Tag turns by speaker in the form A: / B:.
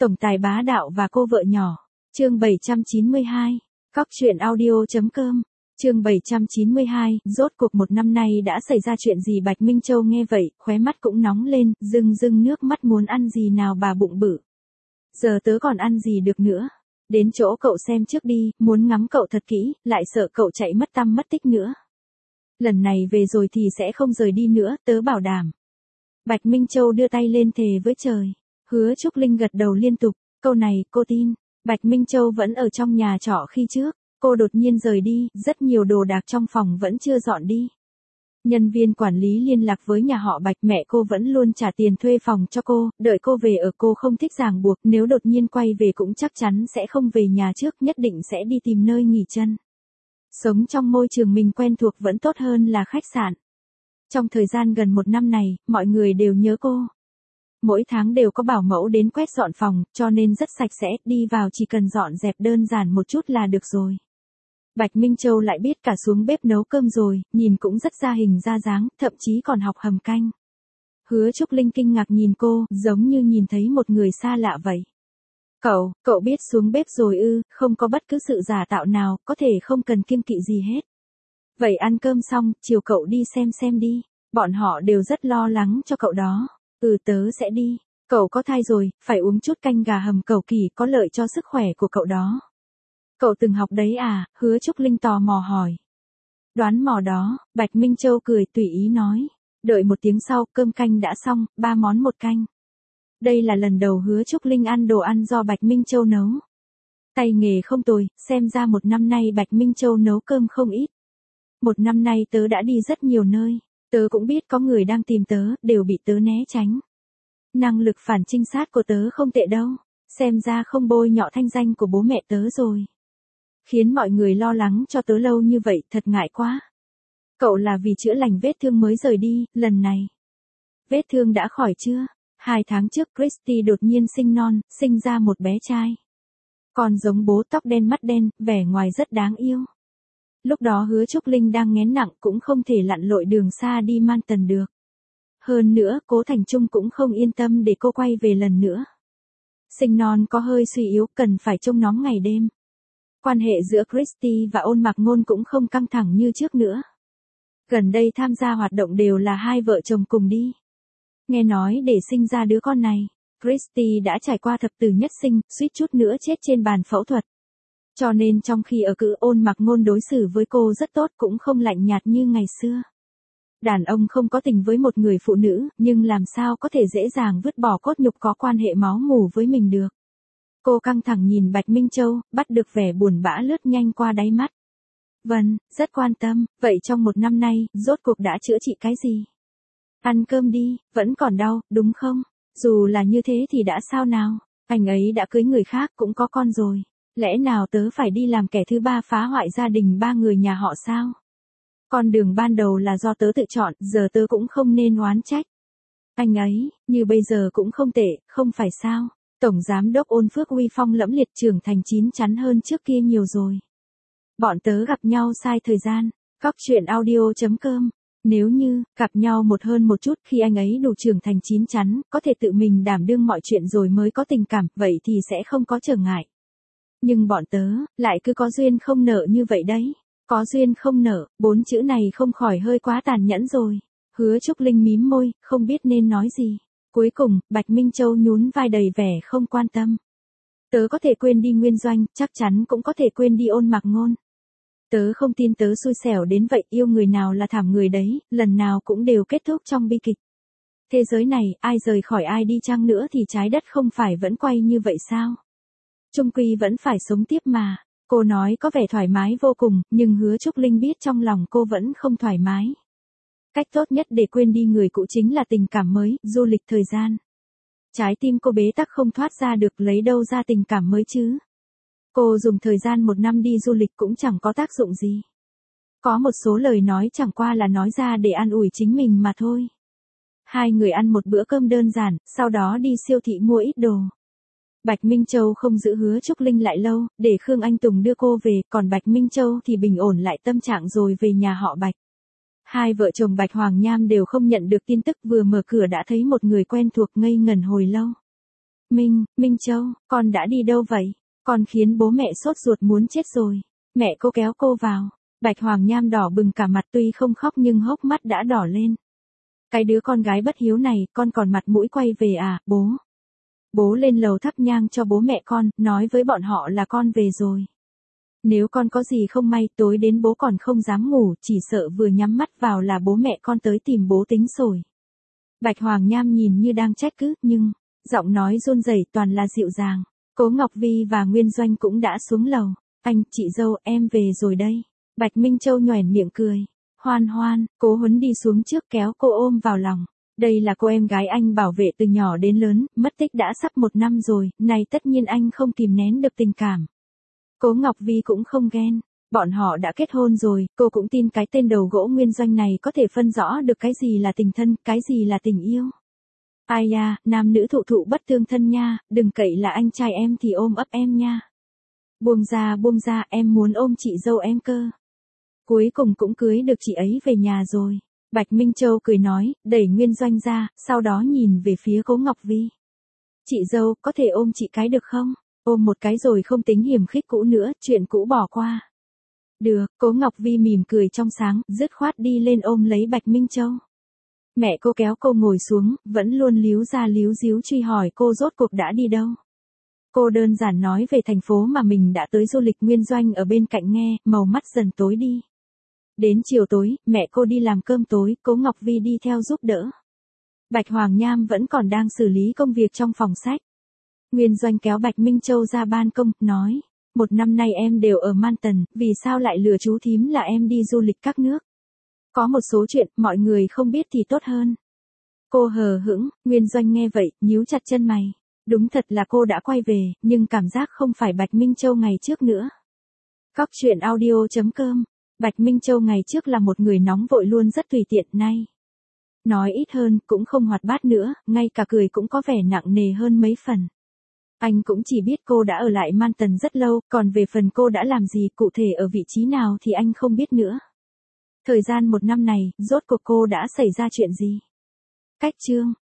A: Tổng tài bá đạo và cô vợ nhỏ. Chương 792. Cóc truyện audio.com. Chương 792, rốt cuộc một năm nay đã xảy ra chuyện gì? Bạch Minh Châu nghe vậy, khóe mắt cũng nóng lên, rưng nước mắt, muốn ăn gì nào bà bụng bự. Giờ tớ còn ăn gì được nữa. Đến chỗ cậu xem trước đi, muốn ngắm cậu thật kỹ, lại sợ cậu chạy mất tăm mất tích nữa. Lần này về rồi thì sẽ không rời đi nữa, tớ bảo đảm. Bạch Minh Châu đưa tay lên thề với trời. Hứa Trúc Linh gật đầu liên tục, câu này cô tin. Bạch Minh Châu vẫn ở trong nhà trọ khi trước, cô đột nhiên rời đi, rất nhiều đồ đạc trong phòng vẫn chưa dọn đi. Nhân viên quản lý liên lạc với nhà họ Bạch, mẹ cô vẫn luôn trả tiền thuê phòng cho cô, đợi cô về ở. Cô không thích ràng buộc, nếu đột nhiên quay về cũng chắc chắn sẽ không về nhà trước, nhất định sẽ đi tìm nơi nghỉ chân. Sống trong môi trường mình quen thuộc vẫn tốt hơn là khách sạn. Trong thời gian gần một năm này, mọi người đều nhớ cô. Mỗi tháng đều có bảo mẫu đến quét dọn phòng, cho nên rất sạch sẽ, đi vào chỉ cần dọn dẹp đơn giản một chút là được rồi. Bạch Minh Châu lại biết cả xuống bếp nấu cơm rồi, nhìn cũng rất ra hình ra dáng, thậm chí còn học hầm canh. Hứa Trúc Linh kinh ngạc nhìn cô, giống như nhìn thấy một người xa lạ vậy. Cậu biết xuống bếp rồi ư? Không có bất cứ sự giả tạo nào, có thể không cần kiêng kỵ gì hết. Vậy ăn cơm xong, chiều cậu đi xem đi. Bọn họ đều rất lo lắng cho cậu đó. Tớ sẽ đi. Cậu có thai rồi, phải uống chút canh gà hầm cầu kỳ, có lợi cho sức khỏe của cậu đó. Cậu từng học đấy à? Hứa Trúc Linh tò mò hỏi. Đoán mò đó, Bạch Minh Châu cười tùy ý nói. Đợi một tiếng sau, cơm canh đã xong, 3 món một canh. Đây là lần đầu Hứa Trúc Linh ăn đồ ăn do Bạch Minh Châu nấu. Tay nghề không tồi, xem ra một năm nay Bạch Minh Châu nấu cơm không ít. Một năm nay tớ đã đi rất nhiều nơi. Tớ cũng biết có người đang tìm tớ, đều bị tớ né tránh. Năng lực phản trinh sát của tớ không tệ đâu. Xem ra không bôi nhọ thanh danh của bố mẹ tớ rồi. Khiến mọi người lo lắng cho tớ lâu như vậy, thật ngại quá. Cậu là vì chữa lành vết thương mới rời đi, lần này. Vết thương đã khỏi chưa? 2 tháng trước Christy đột nhiên sinh non, sinh ra một bé trai. Còn giống bố, tóc đen mắt đen, vẻ ngoài rất đáng yêu. Lúc đó Hứa Trúc Linh đang nghén nặng, cũng không thể lặn lội đường xa đi Manton được. Hơn nữa, Cố Thành Trung cũng không yên tâm để cô quay về lần nữa. Sinh non có hơi suy yếu, cần phải trông nóng ngày đêm. Quan hệ giữa Christy và Ôn Mạc Ngôn cũng không căng thẳng như trước nữa. Gần đây tham gia hoạt động đều là hai vợ chồng cùng đi. Nghe nói để sinh ra đứa con này, Christy đã trải qua thập tử nhất sinh, suýt chút nữa chết trên bàn phẫu thuật. Cho nên trong khi ở cữ, Ôn Mạc Ngôn đối xử với cô rất tốt, cũng không lạnh nhạt như ngày xưa. Đàn ông không có tình với một người phụ nữ, nhưng làm sao có thể dễ dàng vứt bỏ cốt nhục có quan hệ máu mủ với mình được. Cô căng thẳng nhìn Bạch Minh Châu, bắt được vẻ buồn bã lướt nhanh qua đáy mắt. Vâng, rất quan tâm, vậy trong một năm nay, rốt cuộc đã chữa trị cái gì? Ăn cơm đi, vẫn còn đau, đúng không? Dù là như thế thì đã sao nào? Anh ấy đã cưới người khác, cũng có con rồi. Lẽ nào tớ phải đi làm kẻ thứ ba phá hoại gia đình 3 người nhà họ sao? Con đường ban đầu là do tớ tự chọn, giờ tớ cũng không nên oán trách. Anh ấy, như bây giờ cũng không tệ, không phải sao? Tổng giám đốc Ôn Phước uy phong lẫm liệt, trưởng thành chín chắn hơn trước kia nhiều rồi. Bọn tớ gặp nhau sai thời gian. Cóc truyện audio.com. Nếu như, gặp nhau hơn một chút, khi anh ấy đủ trưởng thành chín chắn, có thể tự mình đảm đương mọi chuyện rồi mới có tình cảm, vậy thì sẽ không có trở ngại. Nhưng bọn tớ, lại cứ có duyên không nợ như vậy đấy. Có duyên không nợ, 4 chữ này không khỏi hơi quá tàn nhẫn rồi. Hứa Trúc Linh mím môi, không biết nên nói gì. Cuối cùng, Bạch Minh Châu nhún vai đầy vẻ không quan tâm. Tớ có thể quên đi Nguyên Doanh, chắc chắn cũng có thể quên đi Ôn Mạc Ngôn. Tớ không tin tớ xui xẻo đến vậy, yêu người nào là thảm người đấy, lần nào cũng đều kết thúc trong bi kịch. Thế giới này, ai rời khỏi ai đi chăng nữa thì trái đất không phải vẫn quay như vậy sao? Chung quy vẫn phải sống tiếp mà. Cô nói có vẻ thoải mái vô cùng, nhưng Hứa Trúc Linh biết trong lòng cô vẫn không thoải mái. Cách tốt nhất để quên đi người cũ chính là tình cảm mới, du lịch thời gian. Trái tim cô bế tắc không thoát ra được, lấy đâu ra tình cảm mới chứ? Cô dùng thời gian 1 năm đi du lịch cũng chẳng có tác dụng gì. Có một số lời nói chẳng qua là nói ra để an ủi chính mình mà thôi. Hai người ăn một bữa cơm đơn giản, sau đó đi siêu thị mua ít đồ. Bạch Minh Châu không giữ Hứa Trúc Linh lại lâu, để Khương Anh Tùng đưa cô về, còn Bạch Minh Châu thì bình ổn lại tâm trạng rồi về nhà họ Bạch. Hai vợ chồng Bạch Hoàng Nham đều không nhận được tin tức, vừa mở cửa đã thấy một người quen thuộc, ngây ngẩn hồi lâu. Minh Châu, con đã đi đâu vậy? Con khiến bố mẹ sốt ruột muốn chết rồi. Mẹ cô kéo cô vào. Bạch Hoàng Nham đỏ bừng cả mặt, tuy không khóc nhưng hốc mắt đã đỏ lên. Cái đứa con gái bất hiếu này, con còn mặt mũi quay về à, bố? Bố lên lầu thắp nhang cho bố mẹ con, nói với bọn họ là con về rồi. Nếu con có gì không may, tối đến bố còn không dám ngủ, chỉ sợ vừa nhắm mắt vào là bố mẹ con tới tìm bố tính rồi. Bạch Hoàng Nham nhìn như đang trách cứ, nhưng giọng nói run rẩy toàn là dịu dàng. Cố Ngọc Vi và Nguyên Doanh cũng đã xuống lầu. Anh, chị dâu, em về rồi đây. Bạch Minh Châu nhoẻn miệng cười. Hoan Hoan, Cố Huấn đi xuống trước kéo cô ôm vào lòng. Đây là cô em gái anh bảo vệ từ nhỏ đến lớn, mất tích đã sắp 1 năm rồi, này tất nhiên anh không kìm nén được tình cảm. Cố Ngọc Vi cũng không ghen. Bọn họ đã kết hôn rồi, cô cũng tin cái tên đầu gỗ Nguyên Doanh này có thể phân rõ được cái gì là tình thân, cái gì là tình yêu. Ai da, nam nữ thụ thụ bất tương thân nha, đừng cậy là anh trai em thì ôm ấp em nha. Buông ra, em muốn ôm chị dâu em cơ. Cuối cùng cũng cưới được chị ấy về nhà rồi. Bạch Minh Châu cười nói, đẩy Nguyên Doanh ra, sau đó nhìn về phía Cố Ngọc Vi. Chị dâu, có thể ôm chị cái được không? Ôm một cái rồi không tính hiềm khích cũ nữa, chuyện cũ bỏ qua. Được, Cố Ngọc Vi mỉm cười trong sáng, dứt khoát đi lên ôm lấy Bạch Minh Châu. Mẹ cô kéo cô ngồi xuống, vẫn luôn líu ra líu díu truy hỏi cô rốt cuộc đã đi đâu. Cô đơn giản nói về thành phố mà mình đã tới du lịch. Nguyên Doanh ở bên cạnh nghe, màu mắt dần tối đi. Đến chiều tối, mẹ cô đi làm cơm tối, Cố Ngọc Vi đi theo giúp đỡ. Bạch Hoàng Nham vẫn còn đang xử lý công việc trong phòng sách. Nguyên Doanh kéo Bạch Minh Châu ra ban công, nói. 1 năm nay em đều ở Manton, vì sao lại lừa chú thím là em đi du lịch các nước? Có một số chuyện, mọi người không biết thì tốt hơn. Cô hờ hững, Nguyên Doanh nghe vậy, nhíu chặt chân mày. Đúng thật là cô đã quay về, nhưng cảm giác không phải Bạch Minh Châu ngày trước nữa. Cóc truyện audio.com. Bạch Minh Châu ngày trước là một người nóng vội luôn rất tùy tiện, nay nói ít hơn, cũng không hoạt bát nữa, ngay cả cười cũng có vẻ nặng nề hơn mấy phần. Anh cũng chỉ biết cô đã ở lại Manton rất lâu, còn về phần cô đã làm gì, cụ thể ở vị trí nào thì anh không biết nữa. Thời gian 1 năm này, rốt cuộc cô đã xảy ra chuyện gì? Cách chương